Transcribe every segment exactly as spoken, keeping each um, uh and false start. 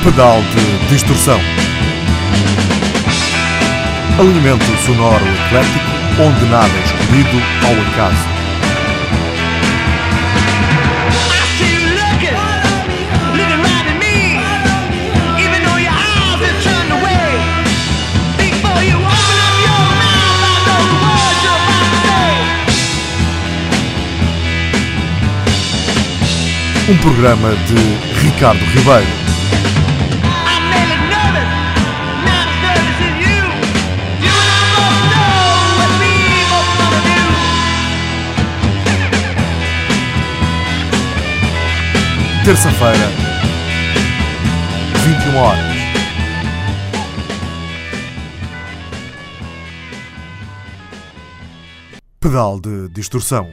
Pedal de distorção. Alimento sonoro eclético onde nada é escolhido ao acaso. Um programa de Ricardo Ribeiro. Terça-feira, vinte e uma horas. Pedal de distorção.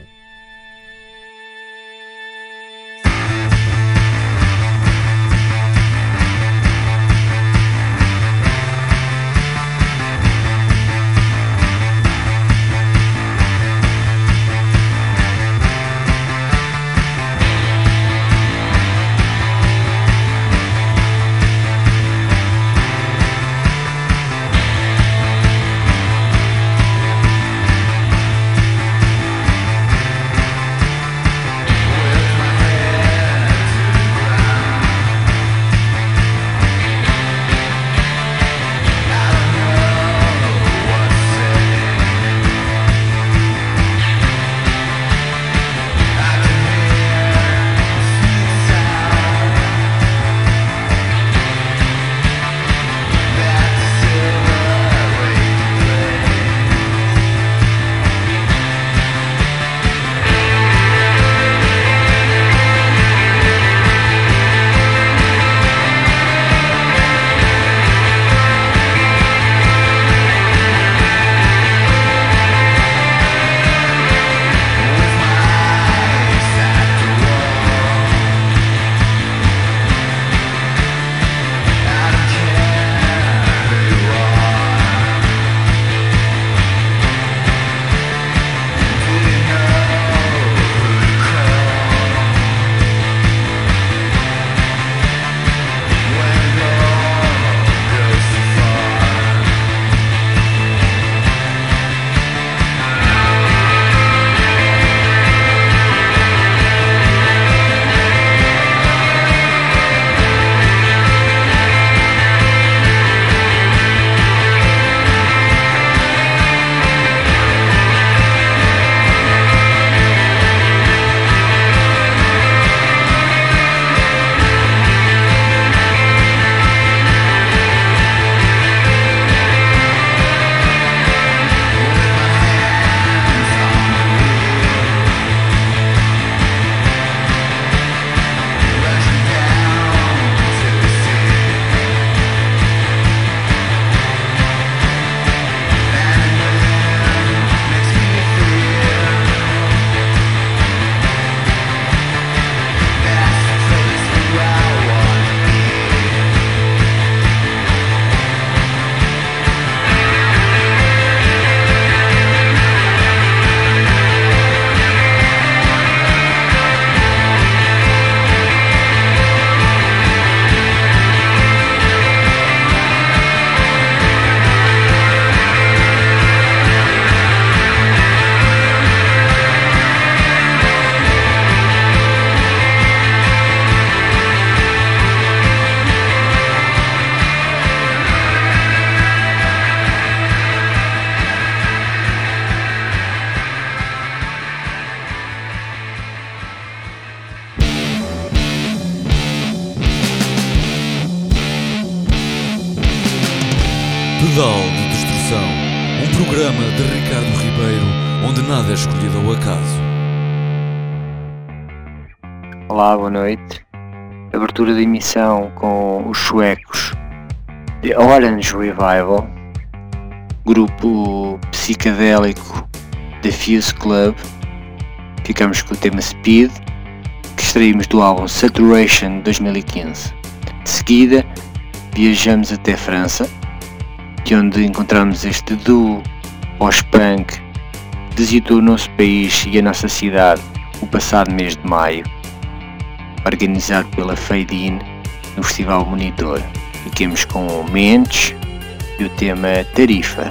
Pedal de distorção, um programa de Ricardo Ribeiro, onde nada é escolhido ao acaso. Olá, boa noite. Abertura de emissão com os suecos The Orange Revival, grupo psicadélico The Fuse Club. Ficamos com o tema Speed, que extraímos do álbum Saturation de dois mil e quinze. De seguida, viajamos até França, de onde encontramos este duo pós-punk que visitou o nosso país e a nossa cidade o passado mês de maio, organizado pela Fade In no Festival Monitor. Fiquemos com Mentes e o tema Tarifa.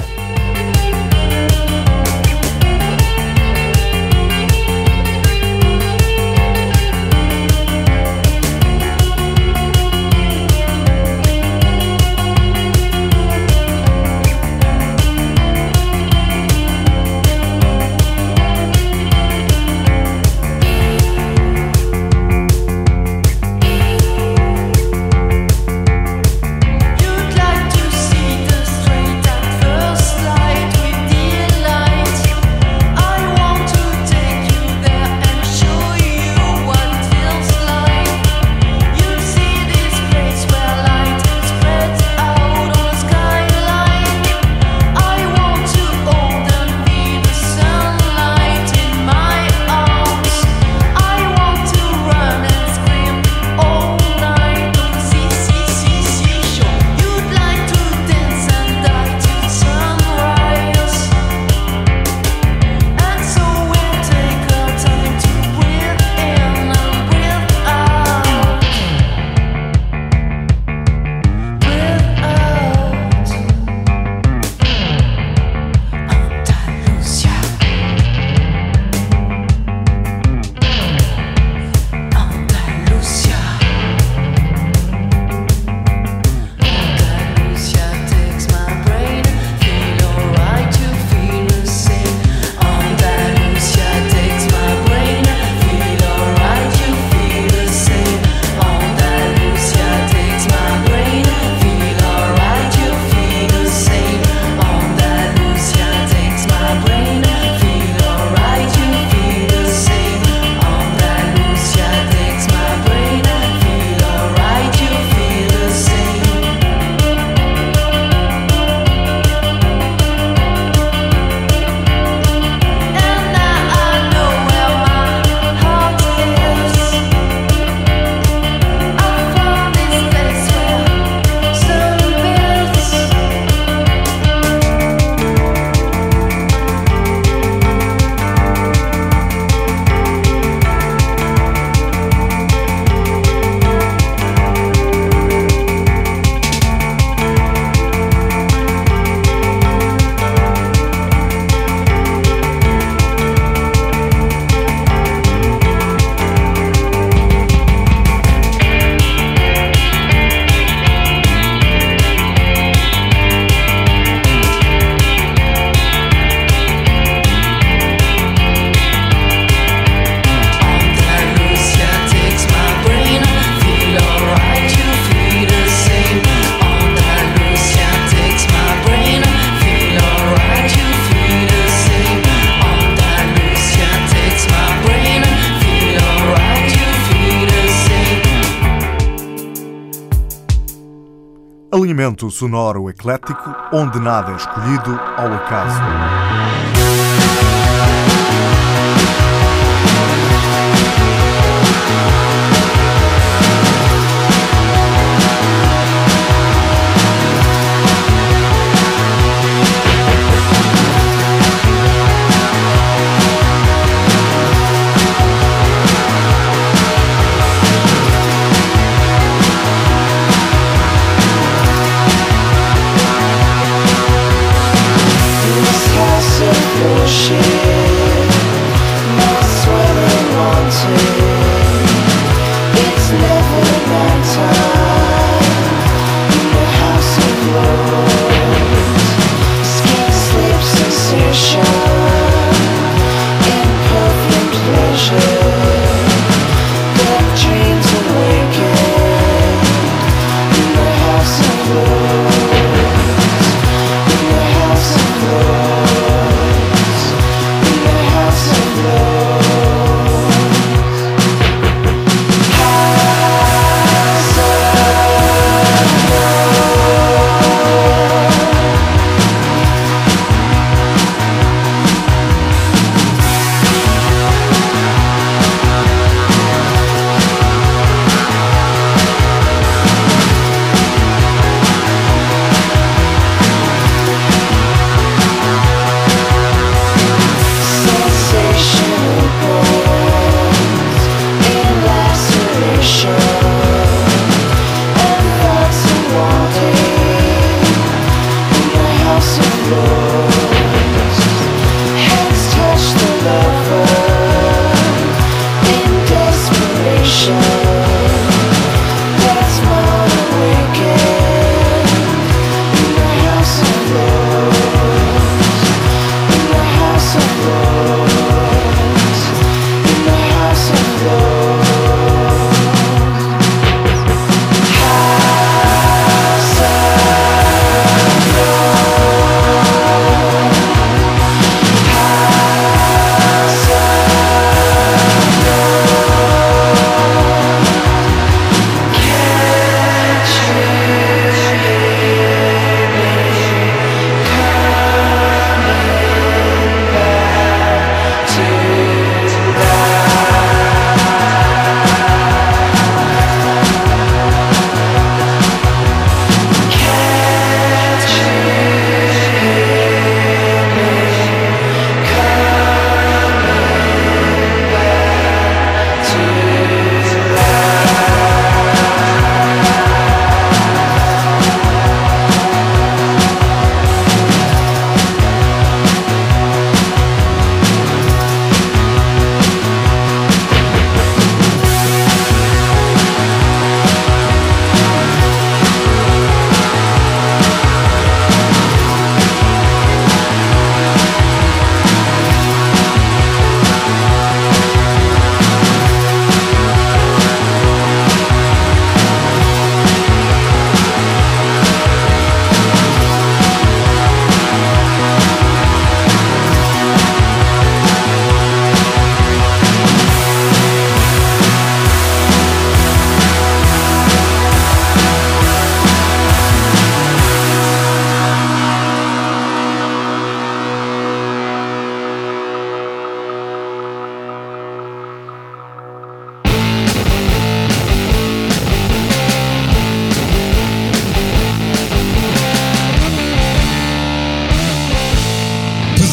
Alinhamento sonoro eclético, onde nada é escolhido ao acaso.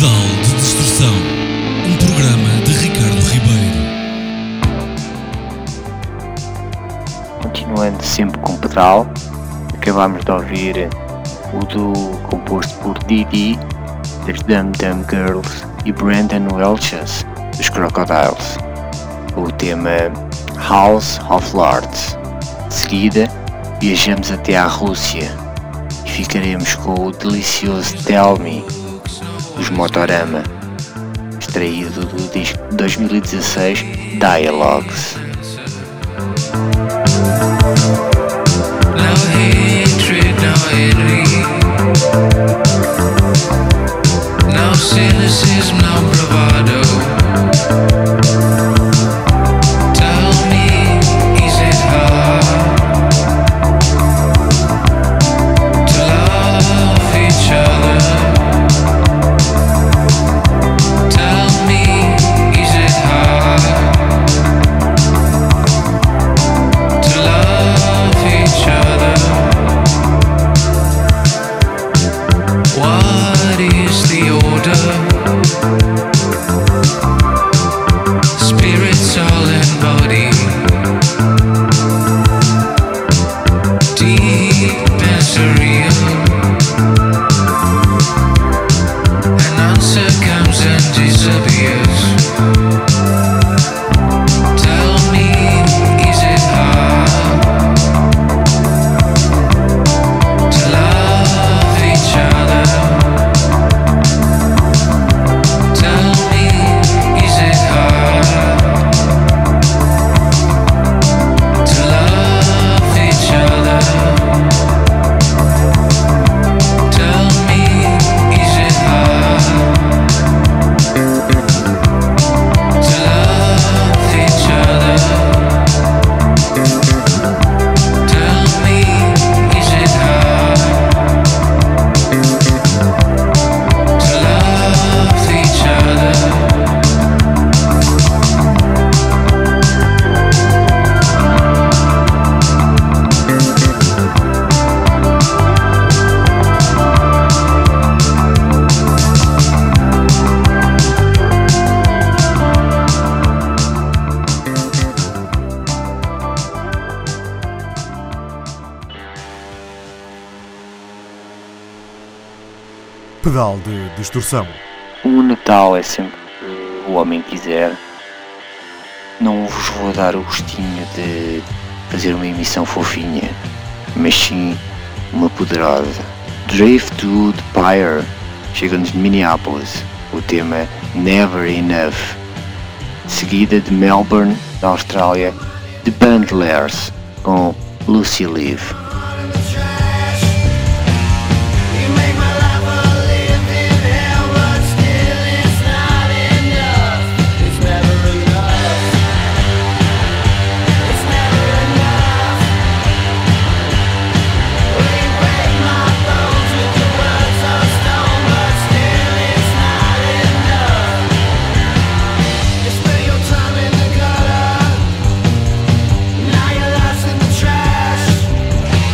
Pedal de Destrução, um programa de Ricardo Ribeiro. Continuando sempre com pedal, acabámos de ouvir o duo composto por Didi, das Dum Dum Girls, e Brandon Welches, dos Crocodiles, o tema House of Lords. De seguida, viajamos até à Rússia e ficaremos com o delicioso Tell Me, dos Motorama, extraído do disco de dois mil e dezasseis Dialogues. No hatred, no envy, no cynicism, no bravado. Tell me, is it hard to love each other? Tell me, is it hard to love each other? What is the order? Spirit, soul and body, deep and surreal. An answer comes and disappears. Tell me, is it hard to love each other? Tell me, is it hard to love each other? Tell me, is it hard to love each other? Tell me, is it hard to love each other? Pedal de Distorção. O Natal é sempre que o homem quiser. Não vos vou dar o gostinho de fazer uma emissão fofinha, mas sim uma poderosa. Driftwood Pyre chega-nos de Minneapolis, o tema Never Enough. Seguida de Melbourne, da Austrália, The Bandlers com Lucy Live. Now you're lost in the trash.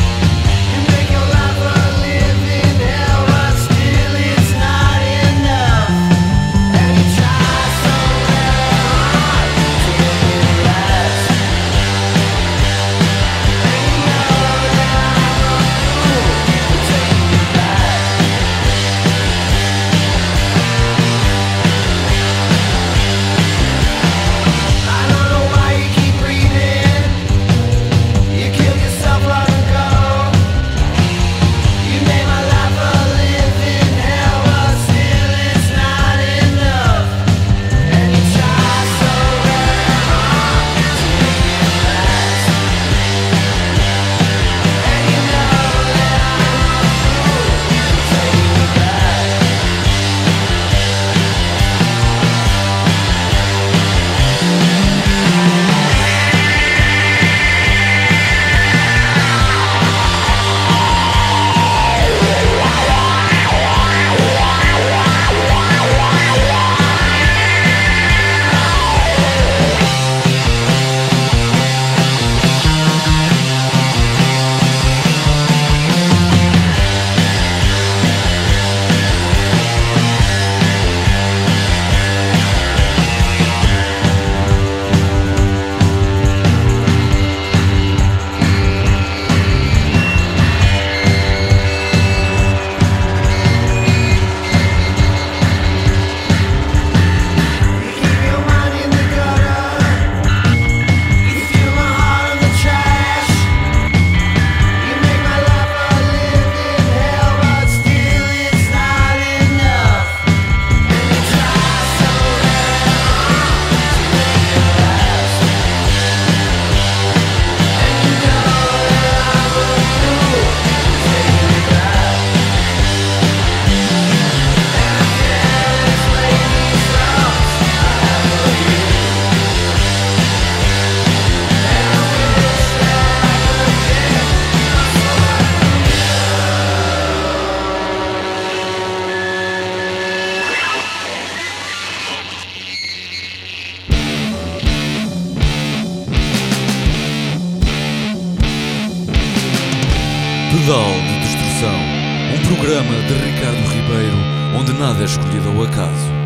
Pedal de Destrução, um programa de Ricardo Ribeiro, onde nada é escolhido ao acaso.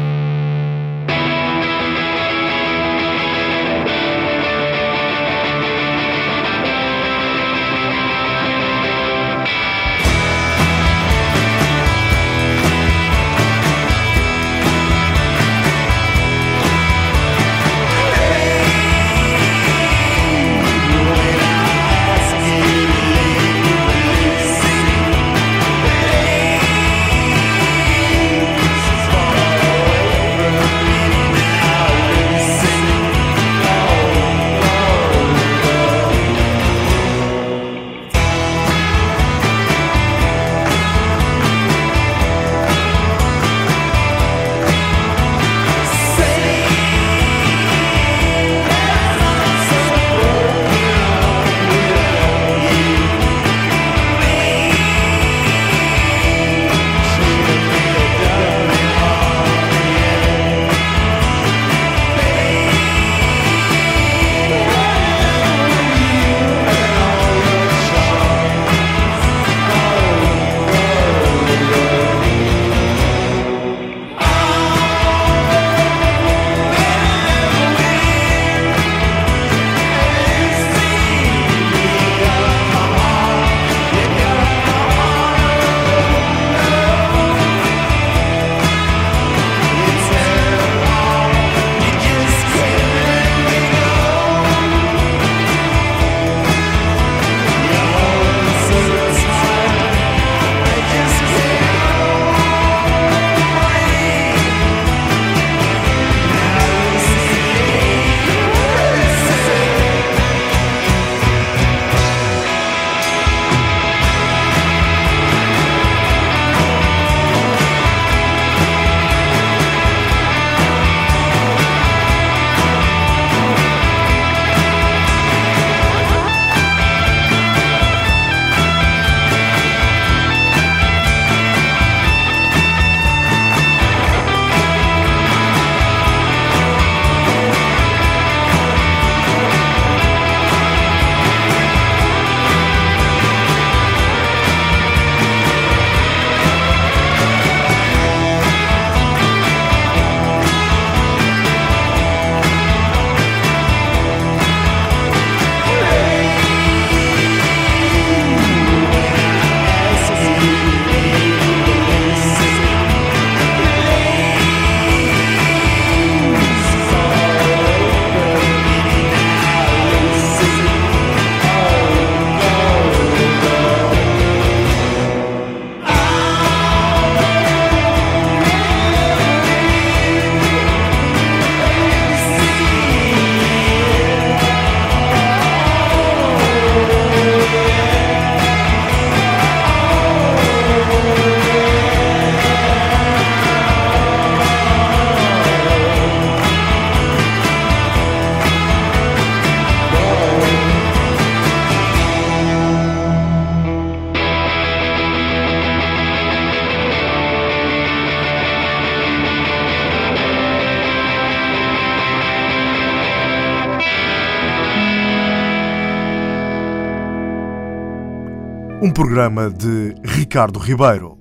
Um programa de Ricardo Ribeiro.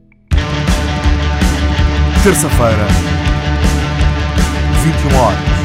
Terça-feira, vinte e uma horas.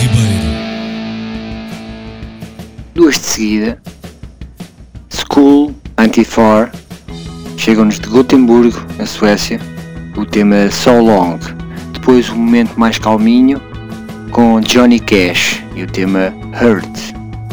Ribeiro. Duas de seguida, School noventa e quatro, chegam-nos de Gotemburgo, na Suécia, o tema So Long. Depois um momento mais calminho com Johnny Cash e o tema Hurt.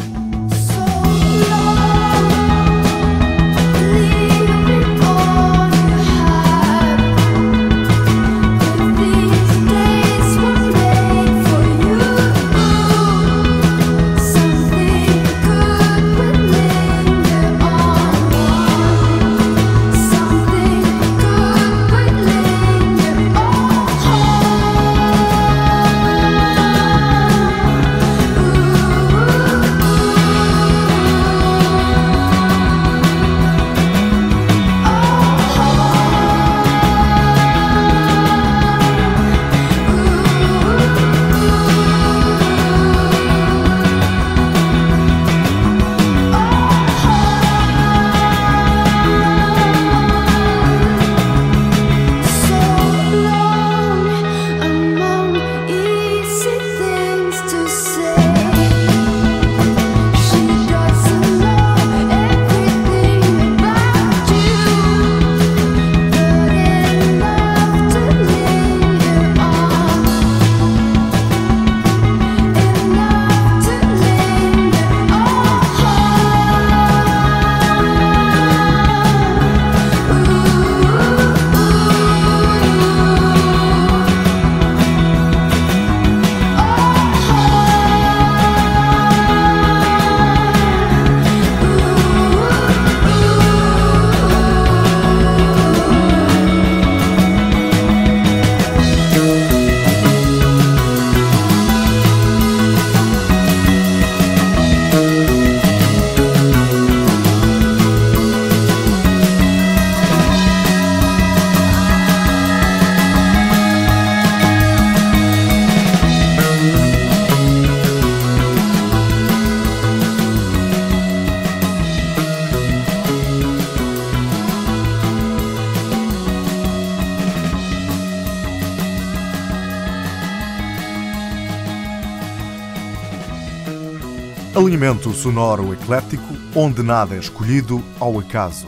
Alinhamento sonoro eclético, onde nada é escolhido ao acaso.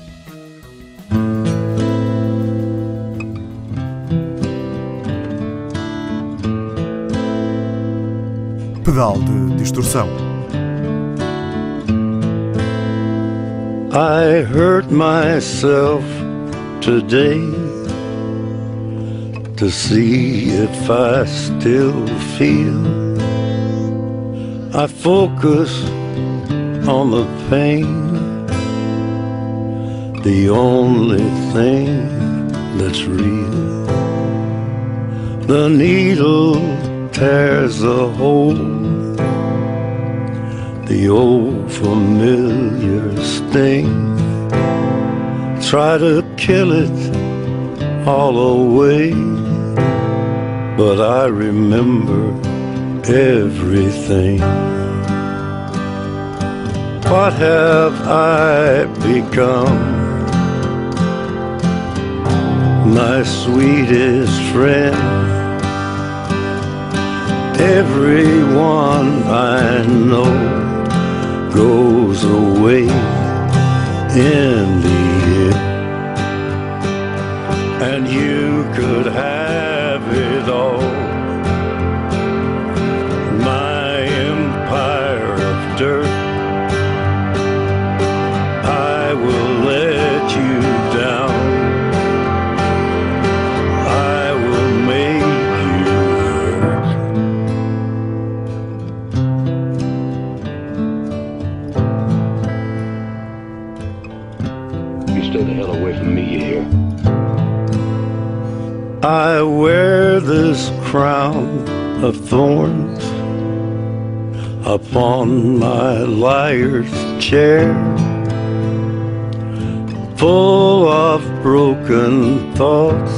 Pedal de distorção. I hurt myself today to see if I still feel. I focus on the pain, the only thing that's real. The needle tears a hole, the old familiar sting. Try to kill it all away, but I remember everything. What have I become? My sweetest friend. Everyone I know goes away in the end, and you could have it all. Dirt, I will let you down. I will make you hurt. You stay the hell away from me, you hear? I wear this crown of thorns upon my liar's chair, full of broken thoughts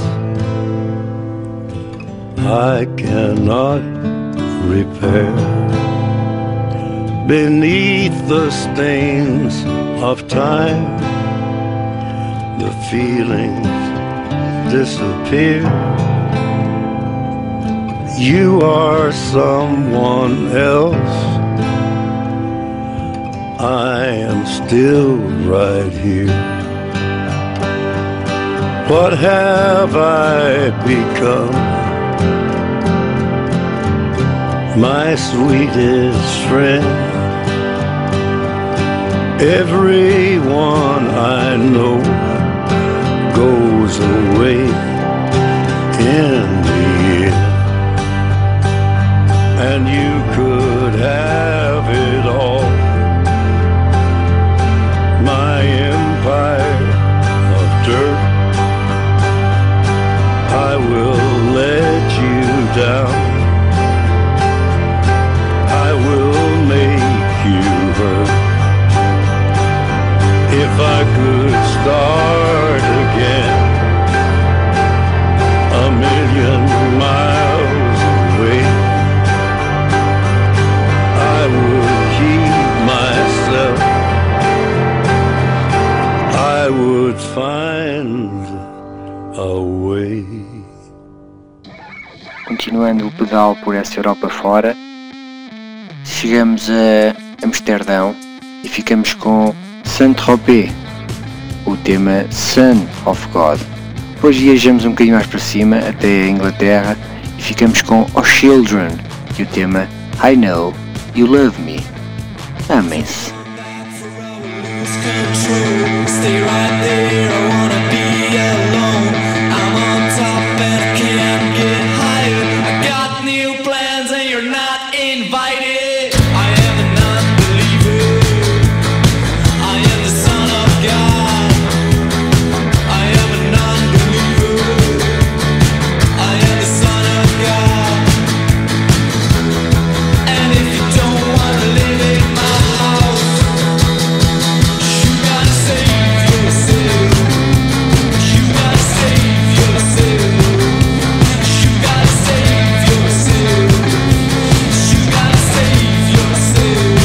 I cannot repair. Beneath the stains of time, the feelings disappear. you are someone else, I am still right here. What have I become? My sweetest friend. Everyone I know goes away in the end, and you could have it all. My empire of dirt, I will let you down. I will make you hurt. If I could start again, a million miles away, I would keep myself. I would find a way. Continuando o pedal por essa Europa fora, chegamos a Amsterdão e ficamos com Saint-Tropez, o tema Son of God. Depois viajamos um bocadinho mais para cima até a Inglaterra e ficamos com Os Children e o tema I Know You Love Me. Amem-se. Stay right there, I wanna be alone. I'm on top and I can't get higher. I got new plans and you're not invited. I am an unbeliever, I am the son of God. I am an unbeliever, I am the son of God. And if you don't wanna live in my house, you gotta save yourself. You gotta save yourself. You gotta save yourself. You gotta save yourself.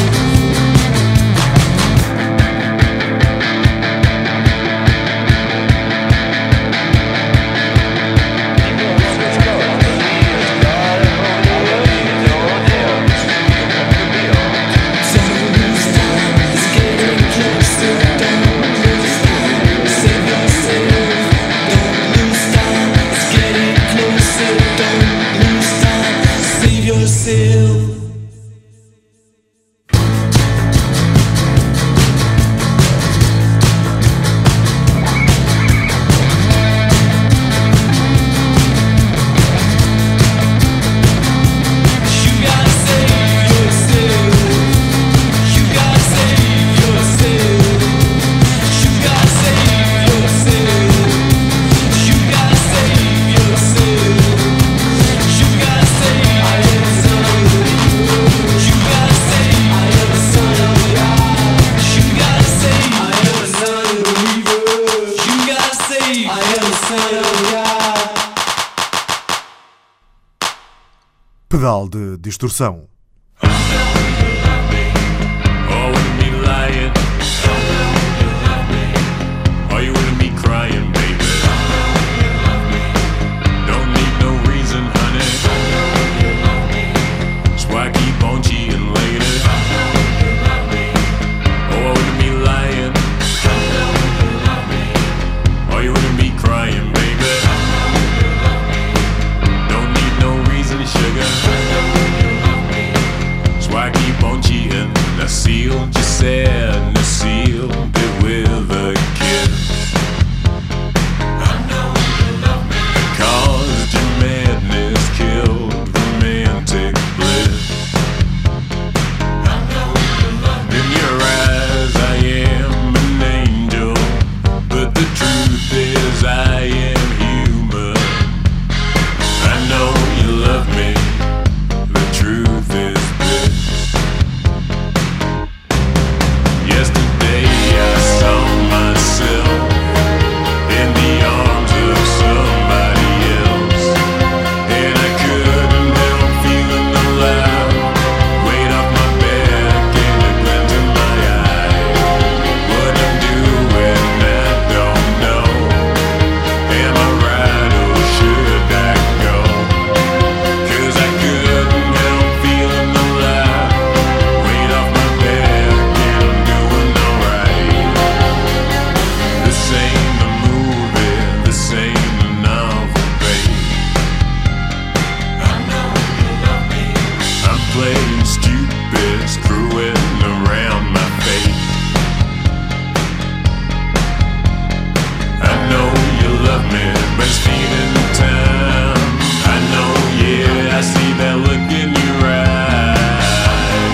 Don't lose time, it's getting closer. Don't lose time, save yourself. Don't lose time, it's getting closer. Don't lose time, save yourself. You gotta save yourself. You gotta save yourself. You gotta save yourself. You gotta save yourself. You gotta save. I am the son of God. You gotta save. I am the son of God. You gotta save. I am the son of believer. You gotta save. I am the son of God. Pedal de distorção. Oh, wouldn't be lying. Oh, you wouldn't be crying, baby. Don't need no reason, honey. That's why I keep on cheating later. Oh, I wouldn't be lying. Oh, you wouldn't be crying, baby. Don't need no reason, sugar. That's why I keep on cheating. I see what you said. playing stupid, screwing around my fate. I know you love me, but it's feeding time. I know, yeah, I see that look in your eye.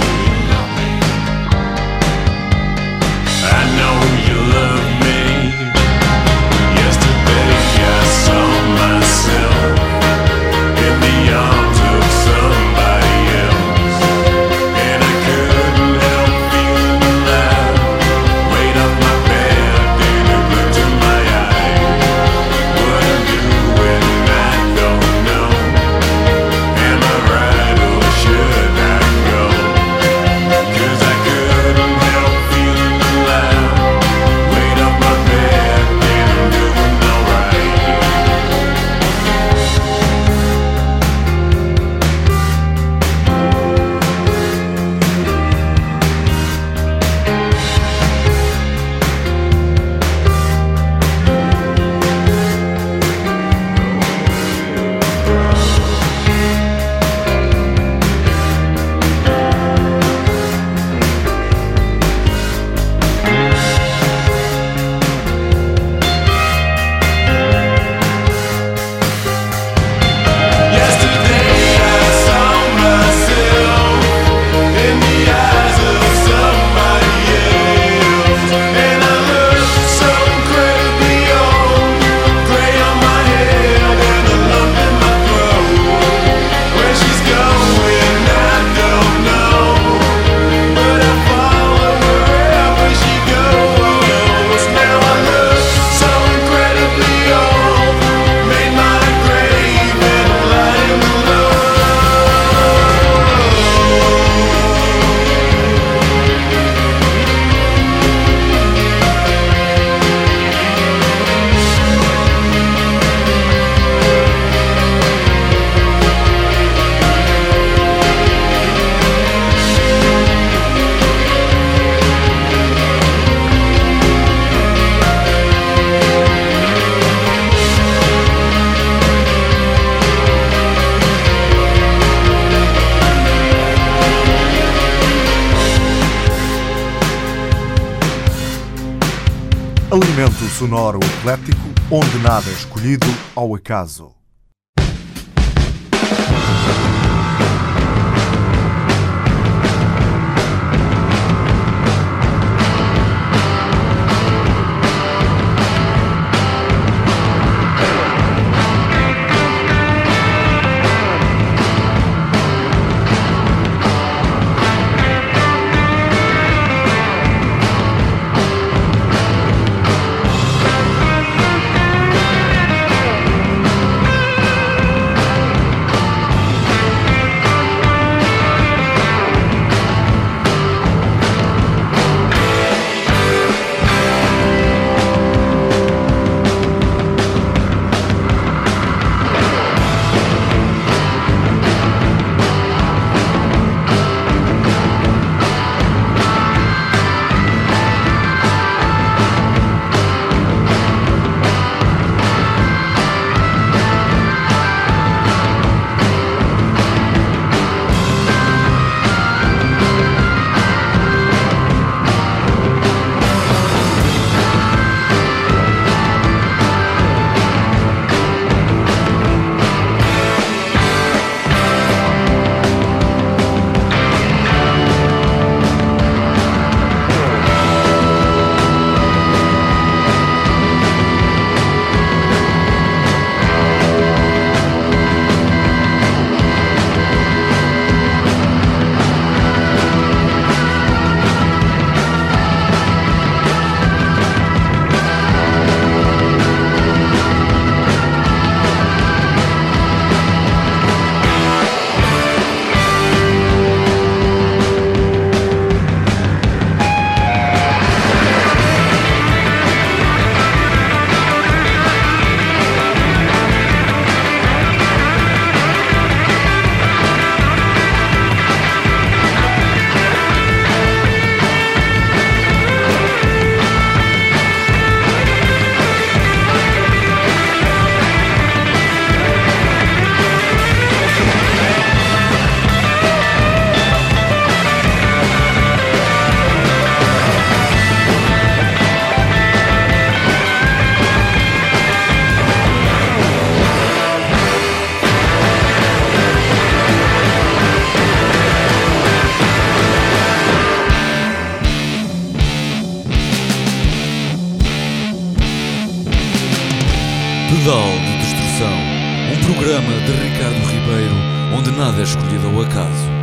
I know you love me. Yesterday I saw myself in the arms of somebody else, and I couldn't help feeling alive. Weight off my back and a glint to my eye. What I'm doing I don't know. Am I right or should I go? 'Cause I couldn't help feeling alive. Weight off my back and I'm doing alright. Yesterday I saw myself in the eyes of somebody else, and I looked so incredibly old. Gray on my head and a lump in my throat. Where she's going I don't know, but I follow wherever she goes. Now I look so incredibly old. Made my grave and lying below. Alimento sonoro eclético, onde nada é escolhido ao acaso. Thank Um programa de Ricardo Ribeiro, onde nada é escolhido ao acaso.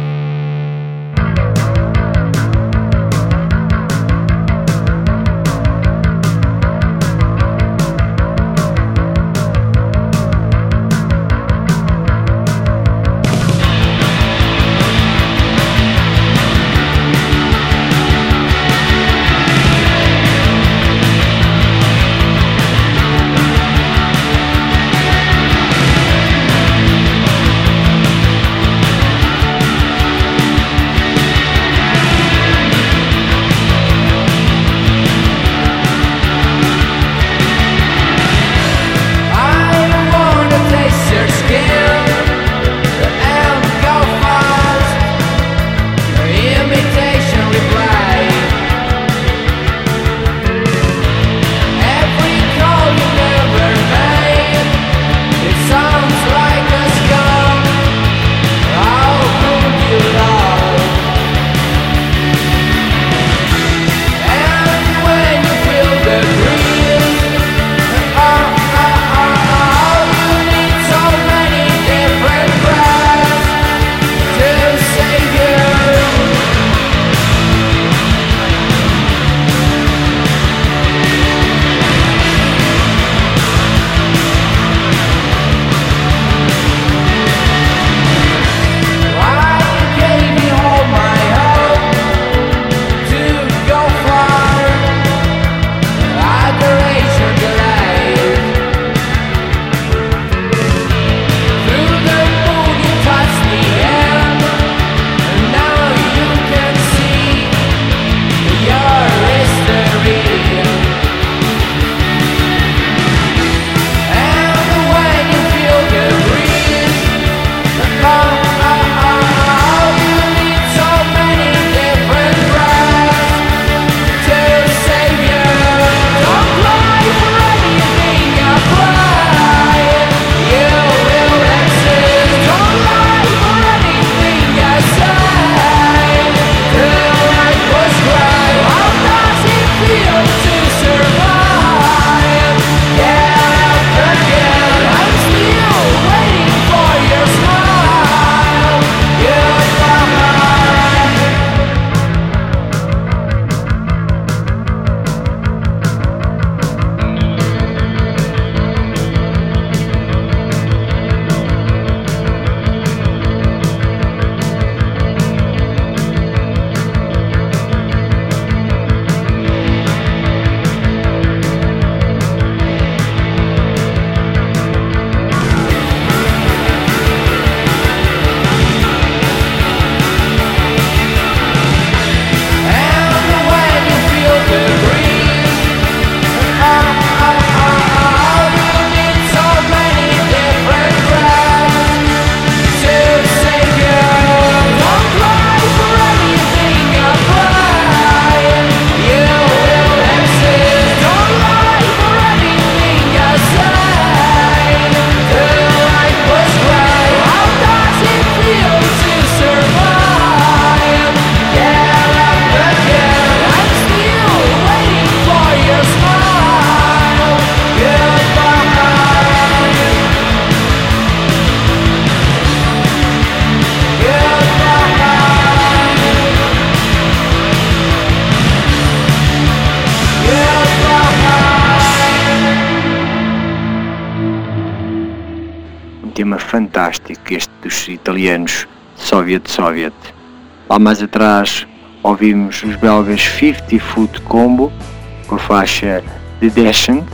Tema fantástico este dos italianos Soviet Soviet. Lá mais atrás ouvimos os belgas fifty Foot Combo com a faixa The Descent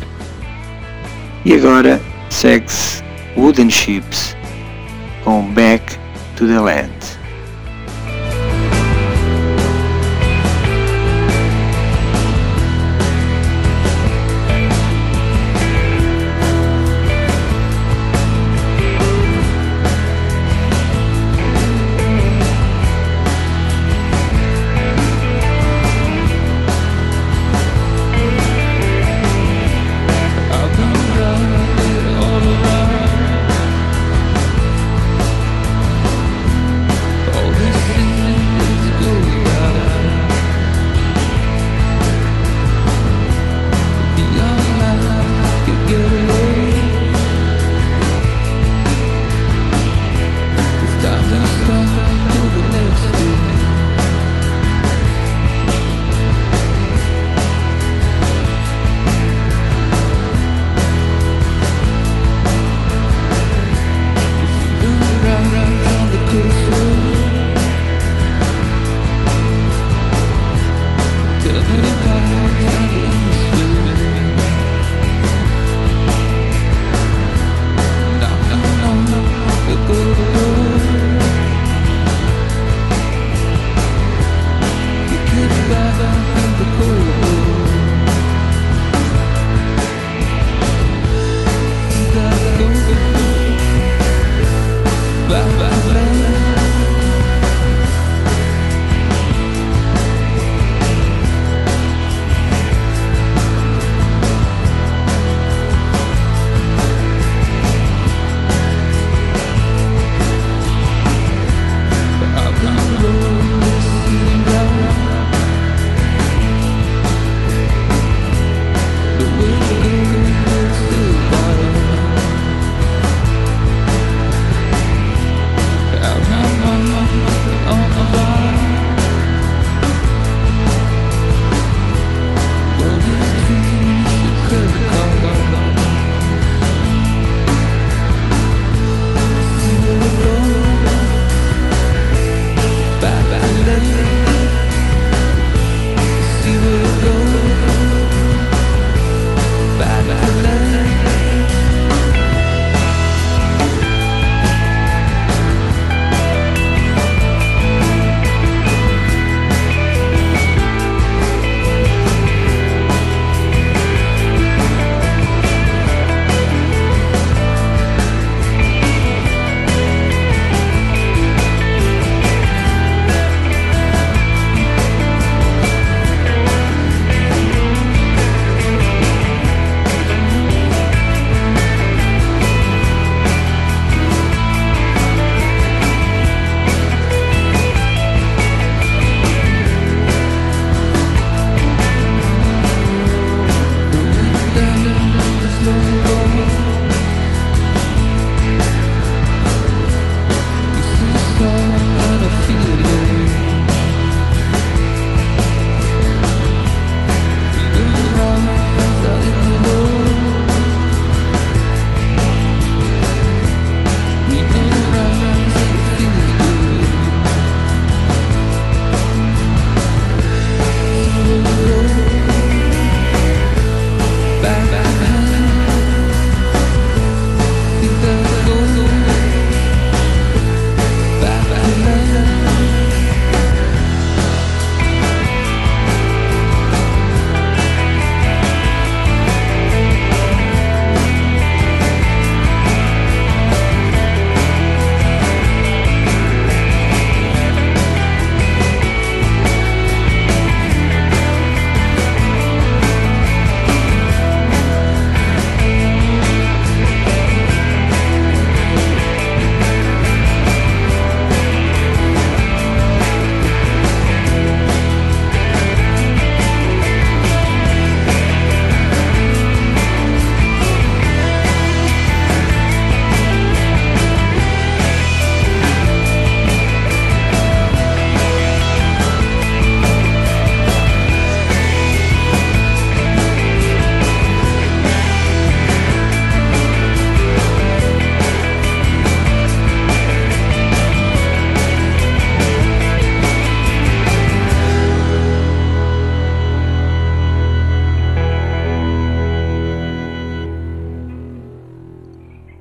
e agora segue-se Wooden Ships com Back to the Land. All around.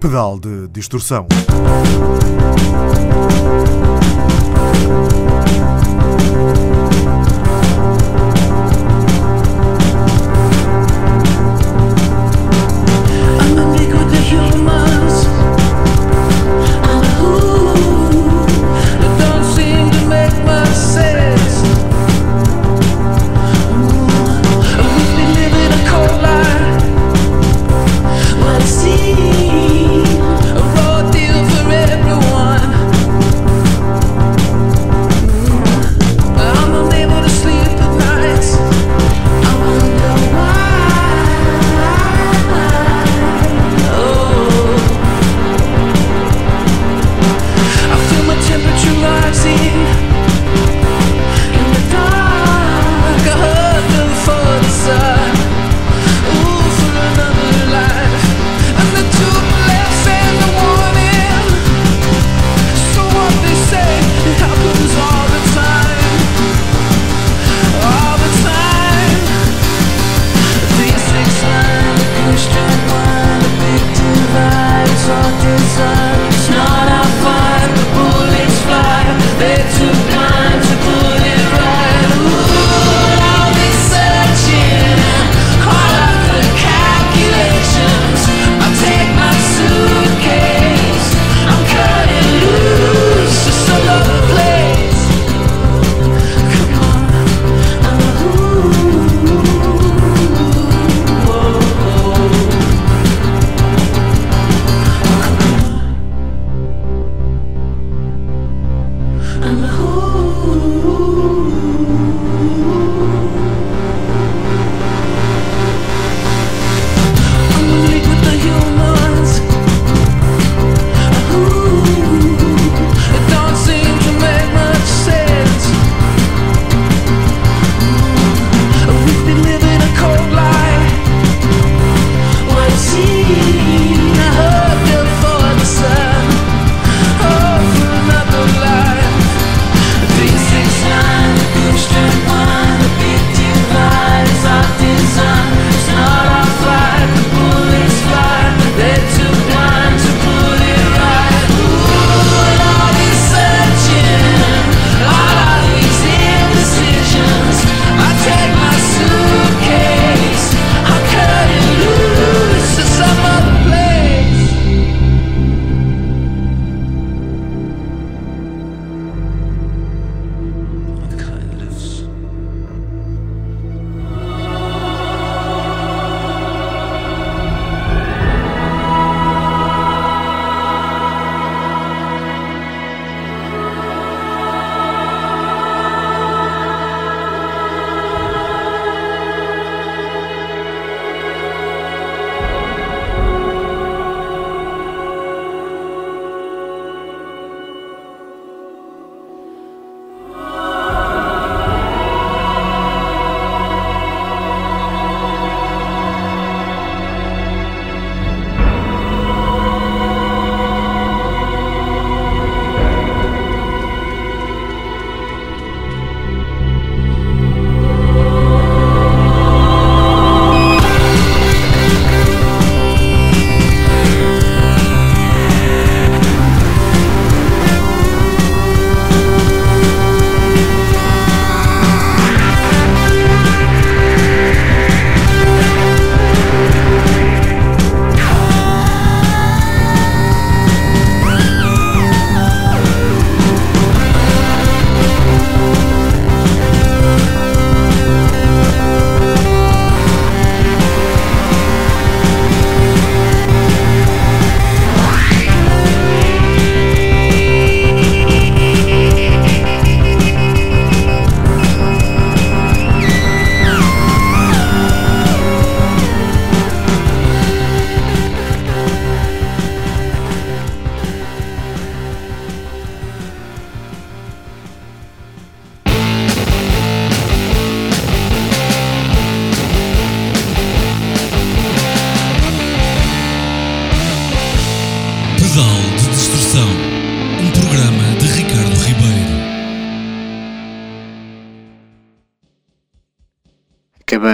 Pedal de distorção.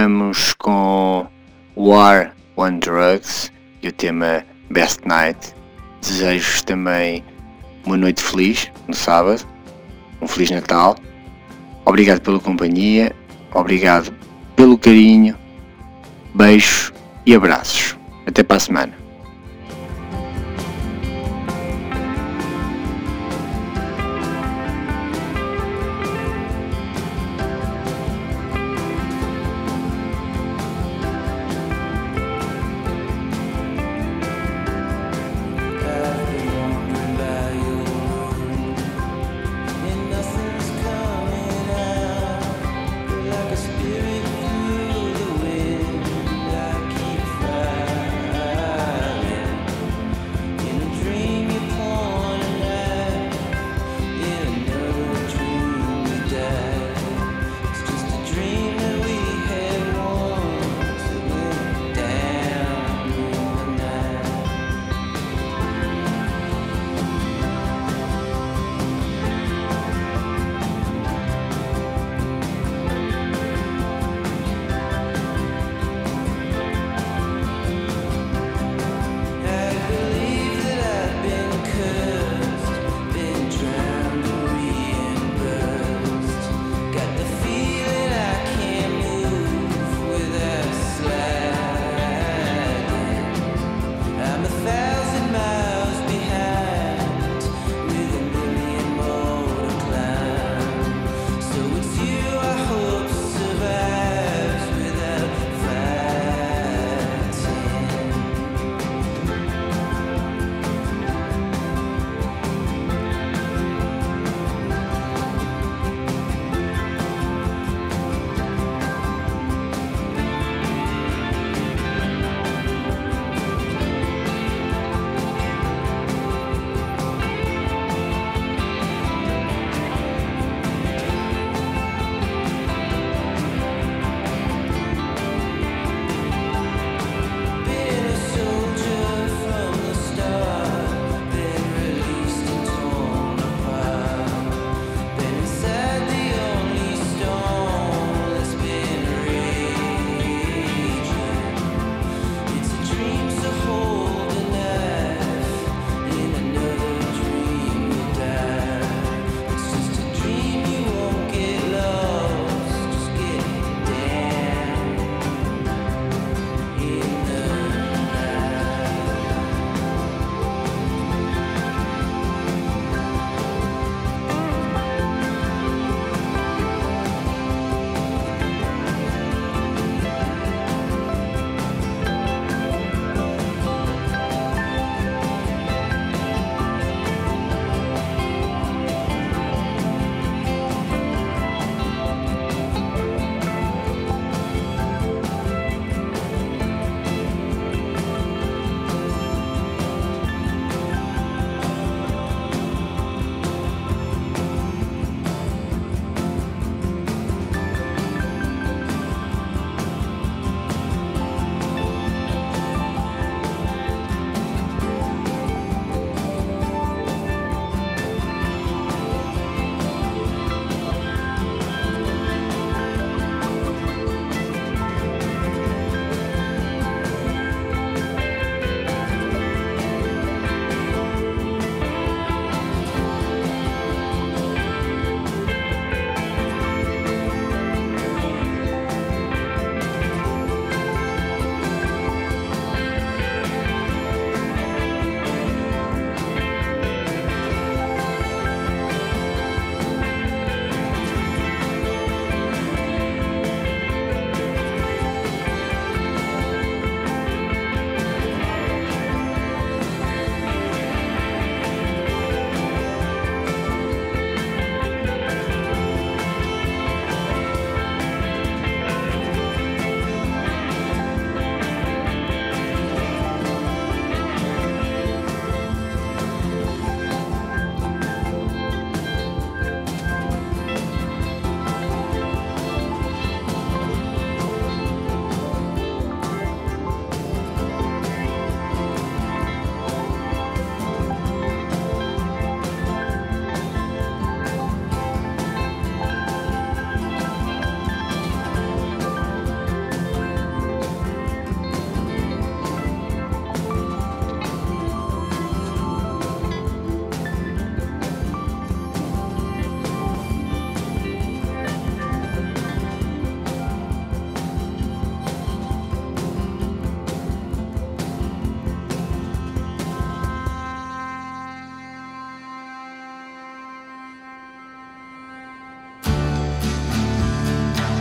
Acabamos com War on Drugs e o tema Best Night, desejo-vos também uma noite feliz no sábado, um Feliz Natal. Obrigado pela companhia, obrigado pelo carinho, beijos e abraços. Até para a semana. Spirit through the wind, I keep flying.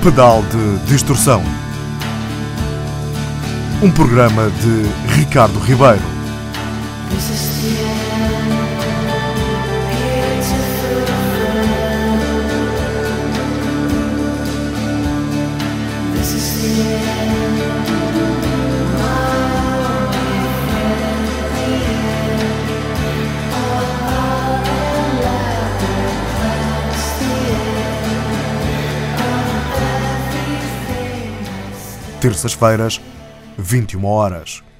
Pedal de Distorção. Um programa de Ricardo Ribeiro. Terças-feiras, vinte e uma horas.